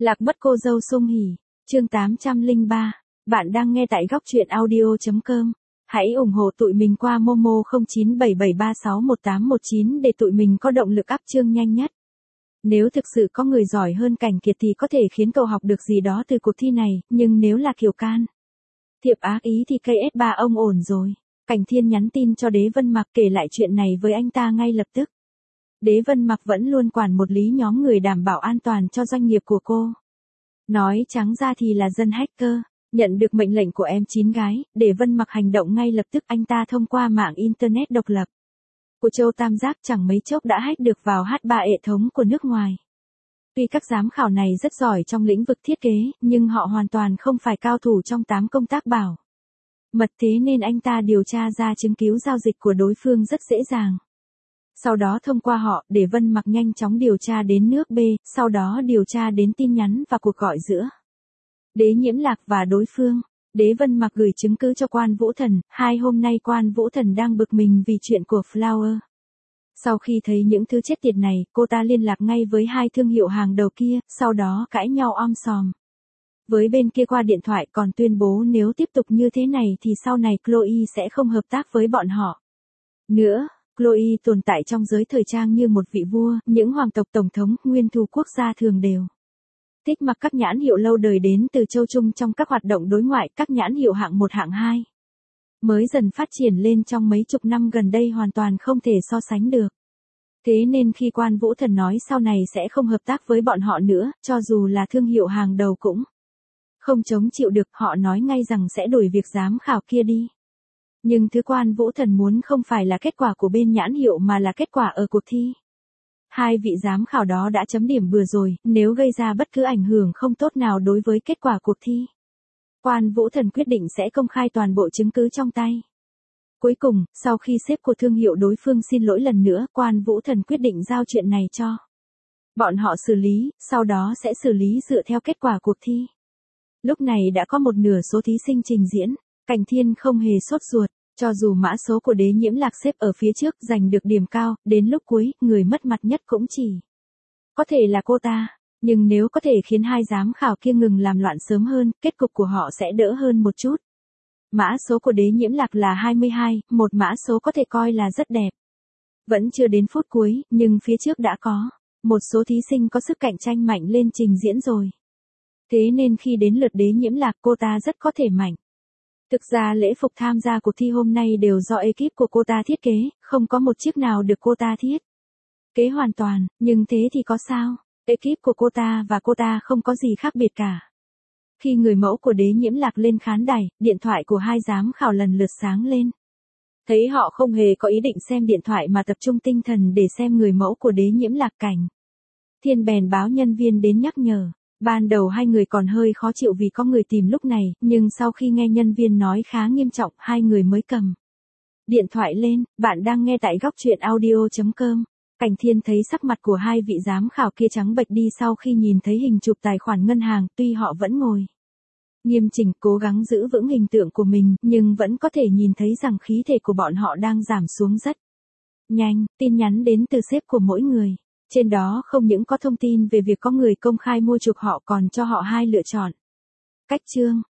Lạc mất cô dâu Sung Hỉ, chương 803. Bạn đang nghe tại góc truyện audio.com. Hãy ủng hộ tụi mình qua Momo 0977361819 để tụi mình có động lực up chương nhanh nhất. Nếu thực sự có người giỏi hơn Cảnh Kiệt thì có thể khiến cậu học được gì đó từ cuộc thi này, nhưng nếu là Kiều Can, Thiệp Ác Ý thì KS3 ông ổn rồi. Cảnh Thiên nhắn tin cho Đế Vân Mặc kể lại chuyện này với anh ta ngay lập tức. Đế Vân Mặc vẫn luôn quản một lý nhóm người đảm bảo an toàn cho doanh nghiệp của cô. Nói trắng ra thì là dân hacker. Nhận được mệnh lệnh của em chín gái, Đế Vân Mặc hành động ngay lập tức. Anh ta thông qua mạng Internet độc lập của Châu Tam Giác chẳng mấy chốc đã hack được vào H3 hệ thống của nước ngoài. Tuy các giám khảo này rất giỏi trong lĩnh vực thiết kế, nhưng họ hoàn toàn không phải cao thủ trong 8 công tác bảo mật, thế nên anh ta điều tra ra chứng cứ giao dịch của đối phương rất dễ dàng. Sau đó thông qua họ, Đế Vân Mặc nhanh chóng điều tra đến nước B, sau đó điều tra đến tin nhắn và cuộc gọi giữa Đế Nhiễm Lạc và đối phương. Đế Vân Mặc gửi chứng cứ cho Quan Vũ Thần. Hôm nay Quan Vũ Thần đang bực mình vì chuyện của Flower. Sau khi thấy những thứ chết tiệt này, cô ta liên lạc ngay với 2 thương hiệu hàng đầu kia, sau đó cãi nhau om sòm với bên kia qua điện thoại, còn tuyên bố nếu tiếp tục như thế này thì sau này Chloe sẽ không hợp tác với bọn họ nữa. Chloe tồn tại trong giới thời trang như một vị vua, những hoàng tộc, tổng thống, nguyên thủ quốc gia thường đều thích mặc các nhãn hiệu lâu đời đến từ châu Trung trong các hoạt động đối ngoại. Các nhãn hiệu hạng 1 hạng 2 mới dần phát triển lên trong mấy chục năm gần đây hoàn toàn không thể so sánh được. Thế nên khi Quan Vũ Thần nói sau này sẽ không hợp tác với bọn họ nữa, cho dù là thương hiệu hàng đầu cũng không chống chịu được, họ nói ngay rằng sẽ đuổi việc giám khảo kia đi. Nhưng thứ Quan Vũ Thần muốn không phải là kết quả của bên nhãn hiệu mà là kết quả ở cuộc thi. 2 vị giám khảo đó đã chấm điểm bừa rồi, nếu gây ra bất cứ ảnh hưởng không tốt nào đối với kết quả cuộc thi, Quan Vũ Thần quyết định sẽ công khai toàn bộ chứng cứ trong tay. Cuối cùng, sau khi sếp của thương hiệu đối phương xin lỗi lần nữa, Quan Vũ Thần quyết định giao chuyện này cho bọn họ xử lý, sau đó sẽ xử lý dựa theo kết quả cuộc thi. Lúc này đã có một nửa số thí sinh trình diễn. Cảnh Thiên không hề sốt ruột, cho dù mã số của Đế Nhiễm Lạc xếp ở phía trước giành được điểm cao, đến lúc cuối, người mất mặt nhất cũng chỉ có thể là cô ta. Nhưng nếu có thể khiến 2 giám khảo kia ngừng làm loạn sớm hơn, kết cục của họ sẽ đỡ hơn một chút. Mã số của Đế Nhiễm Lạc là 22, một mã số có thể coi là rất đẹp. Vẫn chưa đến phút cuối, nhưng phía trước đã có một số thí sinh có sức cạnh tranh mạnh lên trình diễn rồi. Thế nên khi đến lượt Đế Nhiễm Lạc, cô ta rất có thể mạnh. Thực ra lễ phục tham gia cuộc thi hôm nay đều do ekip của cô ta thiết kế, không có một chiếc nào được cô ta thiết kế hoàn toàn, nhưng thế thì có sao? Ekip của cô ta và cô ta không có gì khác biệt cả. Khi người mẫu của Đế Nhiễm Lạc lên khán đài, điện thoại của 2 giám khảo lần lượt sáng lên. Thấy họ không hề có ý định xem điện thoại mà tập trung tinh thần để xem người mẫu của Đế Nhiễm Lạc, Cảnh Thiên bèn báo nhân viên đến nhắc nhở. Ban đầu 2 người còn hơi khó chịu vì có người tìm lúc này, nhưng sau khi nghe nhân viên nói khá nghiêm trọng, 2 người mới cầm điện thoại lên. Bạn đang nghe tại góc truyện audio.com. Cảnh Thiên thấy sắc mặt của 2 vị giám khảo kia trắng bệch đi sau khi nhìn thấy hình chụp tài khoản ngân hàng, tuy họ vẫn ngồi nghiêm chỉnh cố gắng giữ vững hình tượng của mình, nhưng vẫn có thể nhìn thấy rằng khí thể của bọn họ đang giảm xuống rất nhanh. Tin nhắn đến từ sếp của mỗi người. Trên đó không những có thông tin về việc có người công khai mua chuộc họ, còn cho họ 2 lựa chọn cách chương.